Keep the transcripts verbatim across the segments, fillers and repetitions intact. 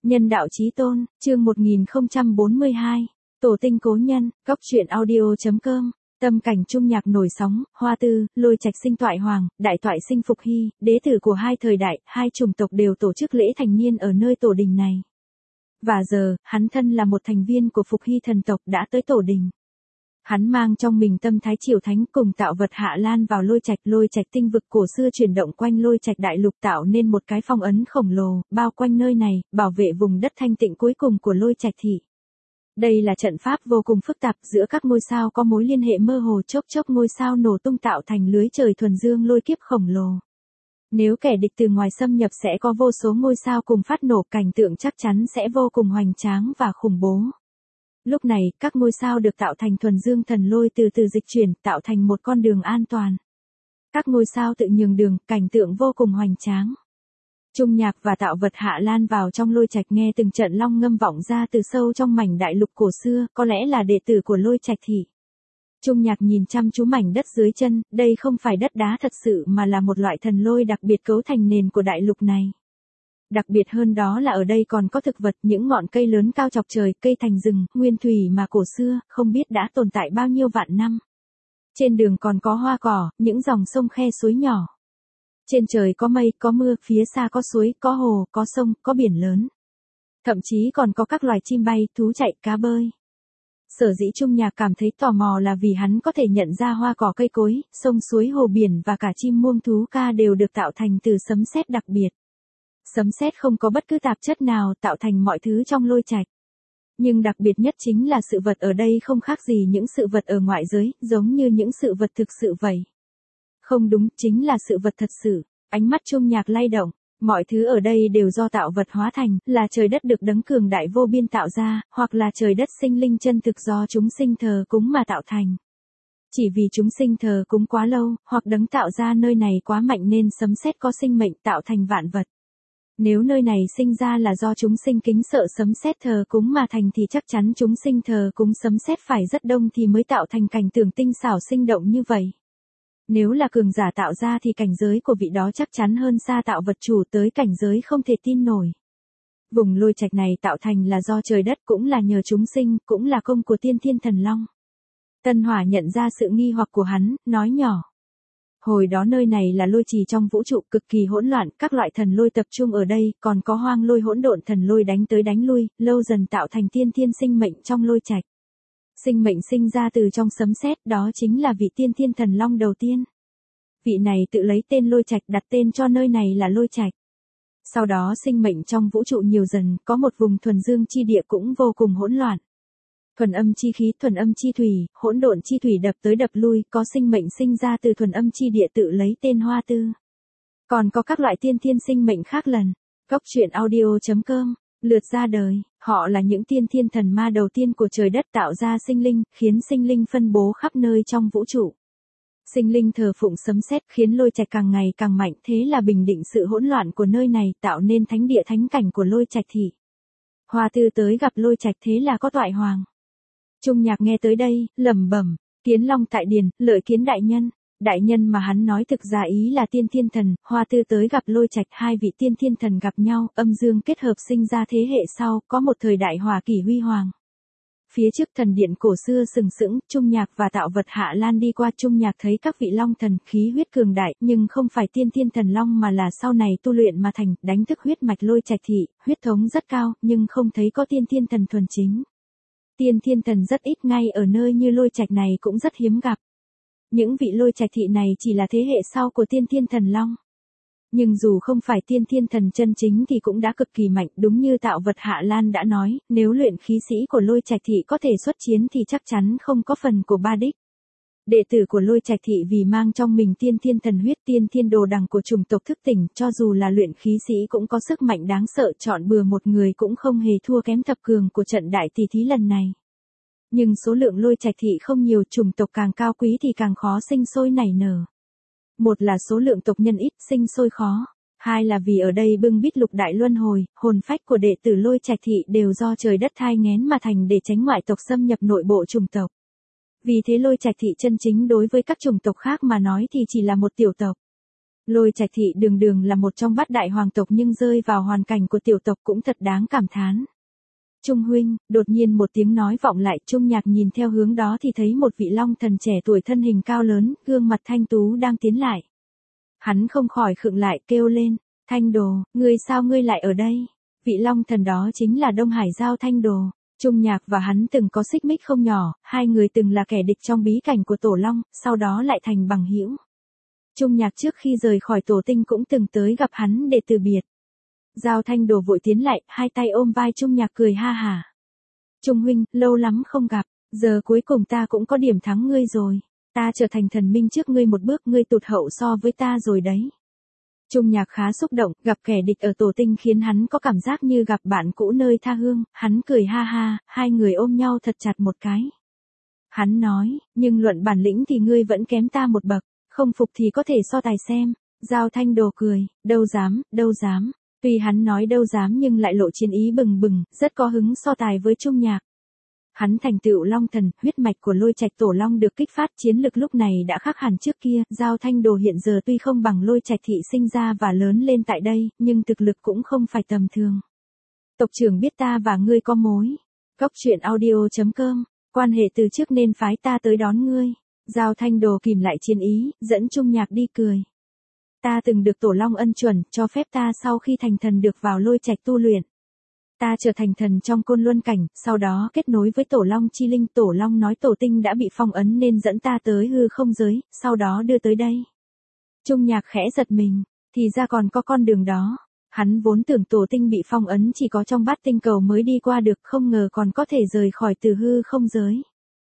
Nhân đạo chí tôn, chương một nghìn không trăm bốn mươi hai. Tổ tinh cố nhân, góc truyện audio.com. Tâm cảnh trung nhạc nổi sóng, Hoa Tư, Lôi Trạch sinh Toại Hoàng, Đại Toại sinh Phục Hy, đế tử của hai thời đại, hai chủng tộc đều tổ chức lễ thành niên ở nơi tổ đình này. Và giờ, hắn thân là một thành viên của Phục Hy thần tộc đã tới tổ đình. Hắn mang trong mình tâm thái triều thánh cùng tạo vật Hạ Lan vào Lôi Trạch, Lôi Trạch tinh vực cổ xưa chuyển động quanh Lôi Trạch đại lục tạo nên một cái phong ấn khổng lồ, bao quanh nơi này, bảo vệ vùng đất thanh tịnh cuối cùng của Lôi Trạch thị. Đây là trận pháp vô cùng phức tạp, giữa các ngôi sao có mối liên hệ mơ hồ, chốc chốc ngôi sao nổ tung tạo thành lưới trời thuần dương lôi kiếp khổng lồ. Nếu kẻ địch từ ngoài xâm nhập sẽ có vô số ngôi sao cùng phát nổ, cảnh tượng chắc chắn sẽ vô cùng hoành tráng và khủng bố. Lúc này, các ngôi sao được tạo thành thuần dương thần lôi từ từ dịch chuyển, tạo thành một con đường an toàn. Các ngôi sao tự nhường đường, cảnh tượng vô cùng hoành tráng. Trung nhạc và tạo vật Hạ Lan vào trong Lôi Trạch nghe từng trận long ngâm vọng ra từ sâu trong mảnh đại lục cổ xưa, có lẽ là đệ tử của Lôi Trạch thị. Trung nhạc nhìn chăm chú mảnh đất dưới chân, đây không phải đất đá thật sự mà là một loại thần lôi đặc biệt cấu thành nền của đại lục này. Đặc biệt hơn đó là ở đây còn có thực vật, những ngọn cây lớn cao chọc trời, cây thành rừng, nguyên thủy mà cổ xưa, không biết đã tồn tại bao nhiêu vạn năm. Trên đường còn có hoa cỏ, những dòng sông khe suối nhỏ. Trên trời có mây, có mưa, phía xa có suối, có hồ, có sông, có biển lớn. Thậm chí còn có các loài chim bay, thú chạy, cá bơi. Sở dĩ Trung nhạc cảm thấy tò mò là vì hắn có thể nhận ra hoa cỏ cây cối, sông suối hồ biển và cả chim muông thú ca đều được tạo thành từ sấm sét đặc biệt. Sấm sét không có bất cứ tạp chất nào tạo thành mọi thứ trong Lôi Trạch. Nhưng đặc biệt nhất chính là sự vật ở đây không khác gì những sự vật ở ngoại giới, giống như những sự vật thực sự vậy. Không đúng, chính là sự vật thật sự. Ánh mắt Trung nhạc lay động, mọi thứ ở đây đều do tạo vật hóa thành, là trời đất được đấng cường đại vô biên tạo ra, hoặc là trời đất sinh linh chân thực do chúng sinh thờ cúng mà tạo thành. Chỉ vì chúng sinh thờ cúng quá lâu, hoặc đấng tạo ra nơi này quá mạnh nên sấm sét có sinh mệnh tạo thành vạn vật. Nếu nơi này sinh ra là do chúng sinh kính sợ sấm sét thờ cúng mà thành thì chắc chắn chúng sinh thờ cúng sấm sét phải rất đông thì mới tạo thành cảnh tượng tinh xảo sinh động như vậy. Nếu là cường giả tạo ra thì cảnh giới của vị đó chắc chắn hơn xa tạo vật chủ tới cảnh giới không thể tin nổi. Vùng Lôi Trạch này tạo thành là do trời đất, cũng là nhờ chúng sinh, cũng là công của Tiên Thiên Thần Long. Tân Hỏa nhận ra sự nghi hoặc của hắn, nói nhỏ. Hồi đó nơi này là lôi trì trong vũ trụ cực kỳ hỗn loạn, các loại thần lôi tập trung ở đây, còn có hoang lôi hỗn độn thần lôi đánh tới đánh lui, lâu dần tạo thành tiên thiên sinh mệnh trong Lôi Trạch. Sinh mệnh sinh ra từ trong sấm sét, đó chính là vị Tiên Thiên Thần Long đầu tiên. Vị này tự lấy tên Lôi Trạch, đặt tên cho nơi này là Lôi Trạch. Sau đó sinh mệnh trong vũ trụ nhiều dần, có một vùng thuần dương chi địa cũng vô cùng hỗn loạn. Thuần âm chi khí, thuần âm chi thủy, hỗn độn chi thủy đập tới đập lui, có sinh mệnh sinh ra từ thuần âm chi địa tự lấy tên Hoa Tư. Còn có các loại tiên thiên sinh mệnh khác lần. Góc truyện audio.com, lượt ra đời, họ là những tiên thiên thần ma đầu tiên của trời đất tạo ra sinh linh, khiến sinh linh phân bố khắp nơi trong vũ trụ. Sinh linh thờ phụng sấm sét khiến Lôi Trạch càng ngày càng mạnh, thế là bình định sự hỗn loạn của nơi này, tạo nên thánh địa thánh cảnh của Lôi Trạch thị. Hoa Tư tới gặp Lôi Trạch thế là có Toại Hoàng. Trung nhạc nghe tới đây, lẩm bẩm, Kiến Long tại điền, Lợi Kiến đại nhân. Đại nhân mà hắn nói thực ra ý là Tiên Thiên Thần. Hoa Tư tới gặp Lôi Trạch, hai vị Tiên Thiên Thần gặp nhau, âm dương kết hợp sinh ra thế hệ sau, có một thời đại hòa kỷ huy hoàng. Phía trước thần điện cổ xưa sừng sững, Trung nhạc và tạo vật Hạ Lan đi qua. Trung nhạc thấy các vị long thần khí huyết cường đại, nhưng không phải Tiên Thiên Thần Long mà là sau này tu luyện mà thành, đánh thức huyết mạch Lôi Trạch thị, huyết thống rất cao, nhưng không thấy có Tiên Thiên Thần thuần chính. Tiên Thiên Thần rất ít, ngay ở nơi như Lôi Trạch này cũng rất hiếm gặp. Những vị Lôi Trạch thị này chỉ là thế hệ sau của Tiên Thiên Thần Long. Nhưng dù không phải Tiên Thiên Thần chân chính thì cũng đã cực kỳ mạnh, đúng như tạo vật Hạ Lan đã nói, nếu luyện khí sĩ của Lôi Trạch thị có thể xuất chiến thì chắc chắn không có phần của Ba Đích. Đệ tử của Lôi Trạch thị vì mang trong mình Tiên Thiên Thần huyết, Tiên Thiên đồ đằng của chủng tộc thức tỉnh, cho dù là luyện khí sĩ cũng có sức mạnh đáng sợ, chọn bừa một người cũng không hề thua kém thập cường của trận đại tỷ thí lần này. Nhưng số lượng Lôi Trạch thị không nhiều, chủng tộc càng cao quý thì càng khó sinh sôi nảy nở. Một là số lượng tộc nhân ít, sinh sôi khó. Hai là vì ở đây bưng bít lục đại luân hồi, hồn phách của đệ tử Lôi Trạch thị đều do trời đất thai nghén mà thành để tránh ngoại tộc xâm nhập nội bộ chủng tộc. Vì thế Lôi Trạch thị chân chính đối với các chủng tộc khác mà nói thì chỉ là một tiểu tộc. Lôi Trạch thị đường đường là một trong bát đại hoàng tộc nhưng rơi vào hoàn cảnh của tiểu tộc cũng thật đáng cảm thán. Trung huynh, đột nhiên một tiếng nói vọng lại, Trung Nhạc nhìn theo hướng đó thì thấy một vị long thần trẻ tuổi thân hình cao lớn, gương mặt thanh tú đang tiến lại. Hắn không khỏi khựng lại kêu lên, Thanh Đồ, ngươi sao ngươi lại ở đây? Vị long thần đó chính là Đông Hải Giao Thanh Đồ. Trung Nhạc và hắn từng có xích mích không nhỏ, hai người từng là kẻ địch trong bí cảnh của Tổ Long, sau đó lại thành bằng hữu. Trung Nhạc trước khi rời khỏi Tổ Tinh cũng từng tới gặp hắn để từ biệt. Giao Thanh Đồ vội tiến lại, hai tay ôm vai Trung Nhạc cười ha hả. Trung huynh, lâu lắm không gặp, giờ cuối cùng ta cũng có điểm thắng ngươi rồi. Ta trở thành thần minh trước ngươi một bước, ngươi tụt hậu so với ta rồi đấy. Trung Nhạc khá xúc động, gặp kẻ địch ở Tổ Tinh khiến hắn có cảm giác như gặp bạn cũ nơi tha hương, hắn cười ha ha, hai người ôm nhau thật chặt một cái. Hắn nói, nhưng luận bản lĩnh thì ngươi vẫn kém ta một bậc, không phục thì có thể so tài xem. Giao Thanh Đồ cười, đâu dám, đâu dám. Tuy hắn nói đâu dám nhưng lại lộ chiến ý bừng bừng, rất có hứng so tài với Trung Nhạc. Hắn thành tựu long thần, huyết mạch của Lôi Trạch Tổ Long được kích phát, chiến lực lúc này đã khác hẳn trước kia. Giao Thanh Đồ hiện giờ tuy không bằng Lôi Trạch thị sinh ra và lớn lên tại đây, nhưng thực lực cũng không phải tầm thường. Tộc trưởng biết ta và ngươi có mối. Góc truyện audio chấm com, quan hệ từ trước nên phái ta tới đón ngươi. Giao Thanh Đồ kìm lại chiến ý, dẫn Trung Nhạc đi cười. Ta từng được Tổ Long ân chuẩn, cho phép ta sau khi thành thần được vào Lôi Trạch tu luyện. Ta trở thành thần trong Côn Luân cảnh, sau đó kết nối với Tổ Long chi linh. Tổ Long nói Tổ Tinh đã bị phong ấn nên dẫn ta tới hư không giới, sau đó đưa tới đây. Trung Nhạc khẽ giật mình, thì ra còn có con đường đó. Hắn vốn tưởng Tổ Tinh bị phong ấn chỉ có trong bát tinh cầu mới đi qua được, không ngờ còn có thể rời khỏi từ hư không giới.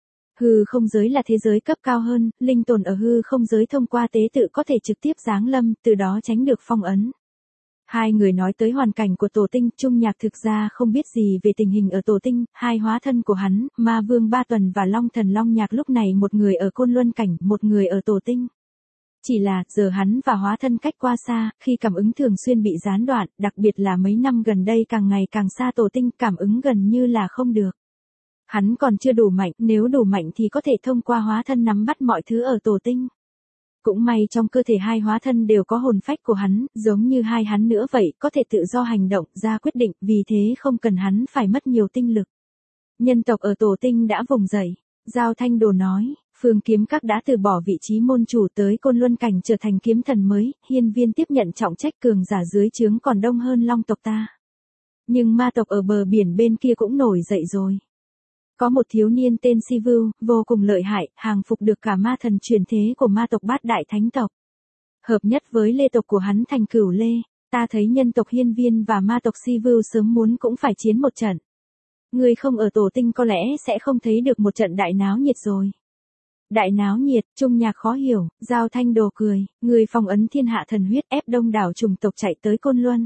Hư không giới là thế giới cấp cao hơn, linh tồn ở hư không giới thông qua tế tự có thể trực tiếp giáng lâm, từ đó tránh được phong ấn. Hai người nói tới hoàn cảnh của Tổ Tinh, Trung Nhạc thực ra không biết gì về tình hình ở Tổ Tinh, hai hóa thân của hắn, Ma Vương Ba Tuần và Long Thần Long Nhạc lúc này một người ở Côn Luân cảnh, một người ở Tổ Tinh. Chỉ là, giờ hắn và hóa thân cách qua xa, khi cảm ứng thường xuyên bị gián đoạn, đặc biệt là mấy năm gần đây càng ngày càng xa Tổ Tinh, cảm ứng gần như là không được. Hắn còn chưa đủ mạnh, nếu đủ mạnh thì có thể thông qua hóa thân nắm bắt mọi thứ ở Tổ Tinh. Cũng may trong cơ thể hai hóa thân đều có hồn phách của hắn, giống như hai hắn nữa vậy, có thể tự do hành động, ra quyết định, vì thế không cần hắn phải mất nhiều tinh lực. Nhân tộc ở Tổ Tinh đã vùng dậy. Giao Thanh Đồ nói, Phương Kiếm Các đã từ bỏ vị trí môn chủ tới Côn Luân cảnh trở thành kiếm thần mới, Hiên Viên tiếp nhận trọng trách cường giả dưới trướng còn đông hơn Long tộc ta. Nhưng ma tộc ở bờ biển bên kia cũng nổi dậy rồi. Có một thiếu niên tên Si Vưu, vô cùng lợi hại, hàng phục được cả ma thần truyền thế của ma tộc bát đại thánh tộc. Hợp nhất với lê tộc của hắn thành Cửu Lê, ta thấy nhân tộc Hiên Viên và ma tộc Si Vưu sớm muốn cũng phải chiến một trận. Ngươi không ở Tổ Tinh có lẽ sẽ không thấy được một trận đại náo nhiệt rồi. Đại náo nhiệt, Trung Nhạc khó hiểu, Giao Thanh Đồ cười, ngươi phong ấn thiên hạ thần huyết ép đông đảo chủng tộc chạy tới Côn Luân.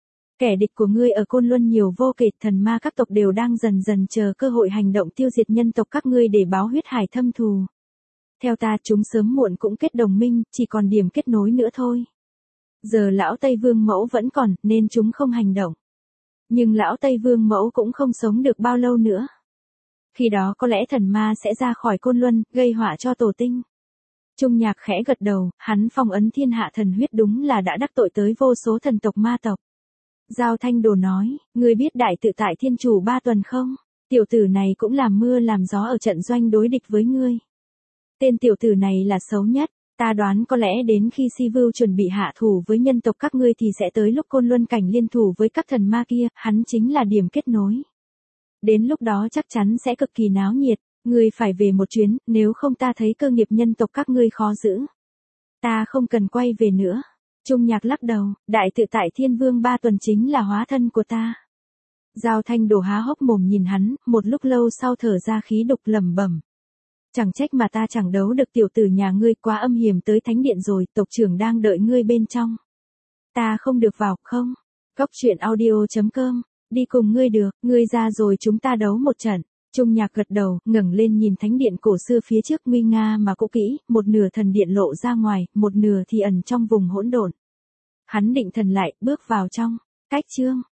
Kẻ địch của ngươi ở Côn Luân nhiều vô kể, thần ma các tộc đều đang dần dần chờ cơ hội hành động tiêu diệt nhân tộc các ngươi để báo huyết hải thâm thù. Theo ta chúng sớm muộn cũng kết đồng minh, chỉ còn điểm kết nối nữa thôi. Giờ lão Tây Vương Mẫu vẫn còn, nên chúng không hành động. Nhưng lão Tây Vương Mẫu cũng không sống được bao lâu nữa. Khi đó có lẽ thần ma sẽ ra khỏi Côn Luân, gây họa cho Tổ Tinh. Trung Nhạc khẽ gật đầu, hắn phong ấn thiên hạ thần huyết đúng là đã đắc tội tới vô số thần tộc ma tộc. Giao Thanh Đồ nói, ngươi biết đại tự tại thiên chủ Ba Tuần không? Tiểu tử này cũng làm mưa làm gió ở trận doanh đối địch với ngươi. Tên tiểu tử này là xấu nhất, ta đoán có lẽ đến khi Si Vưu chuẩn bị hạ thủ với nhân tộc các ngươi thì sẽ tới lúc Côn Luân cảnh liên thủ với các thần ma kia, hắn chính là điểm kết nối. Đến lúc đó chắc chắn sẽ cực kỳ náo nhiệt, ngươi phải về một chuyến, nếu không ta thấy cơ nghiệp nhân tộc các ngươi khó giữ. Ta không cần quay về nữa. Trung Nhạc lắc đầu, đại tự tại thiên vương Ba Tuần chính là hóa thân của ta. Giao Thanh Đồ há hốc mồm nhìn hắn, một lúc lâu sau thở ra khí đục lẩm bẩm. Chẳng trách mà ta chẳng đấu được tiểu tử nhà ngươi, quá âm hiểm tới thánh điện rồi, tộc trưởng đang đợi ngươi bên trong. Ta không được vào, không? Góc truyện audio chấm com, đi cùng ngươi được, ngươi ra rồi chúng ta đấu một trận. Trung Nhạc gật đầu, ngẩng lên nhìn thánh điện cổ xưa phía trước nguy nga mà cũ kỹ, một nửa thần điện lộ ra ngoài, một nửa thì ẩn trong vùng hỗn độn. Hắn định thần lại, bước vào trong. Cách chương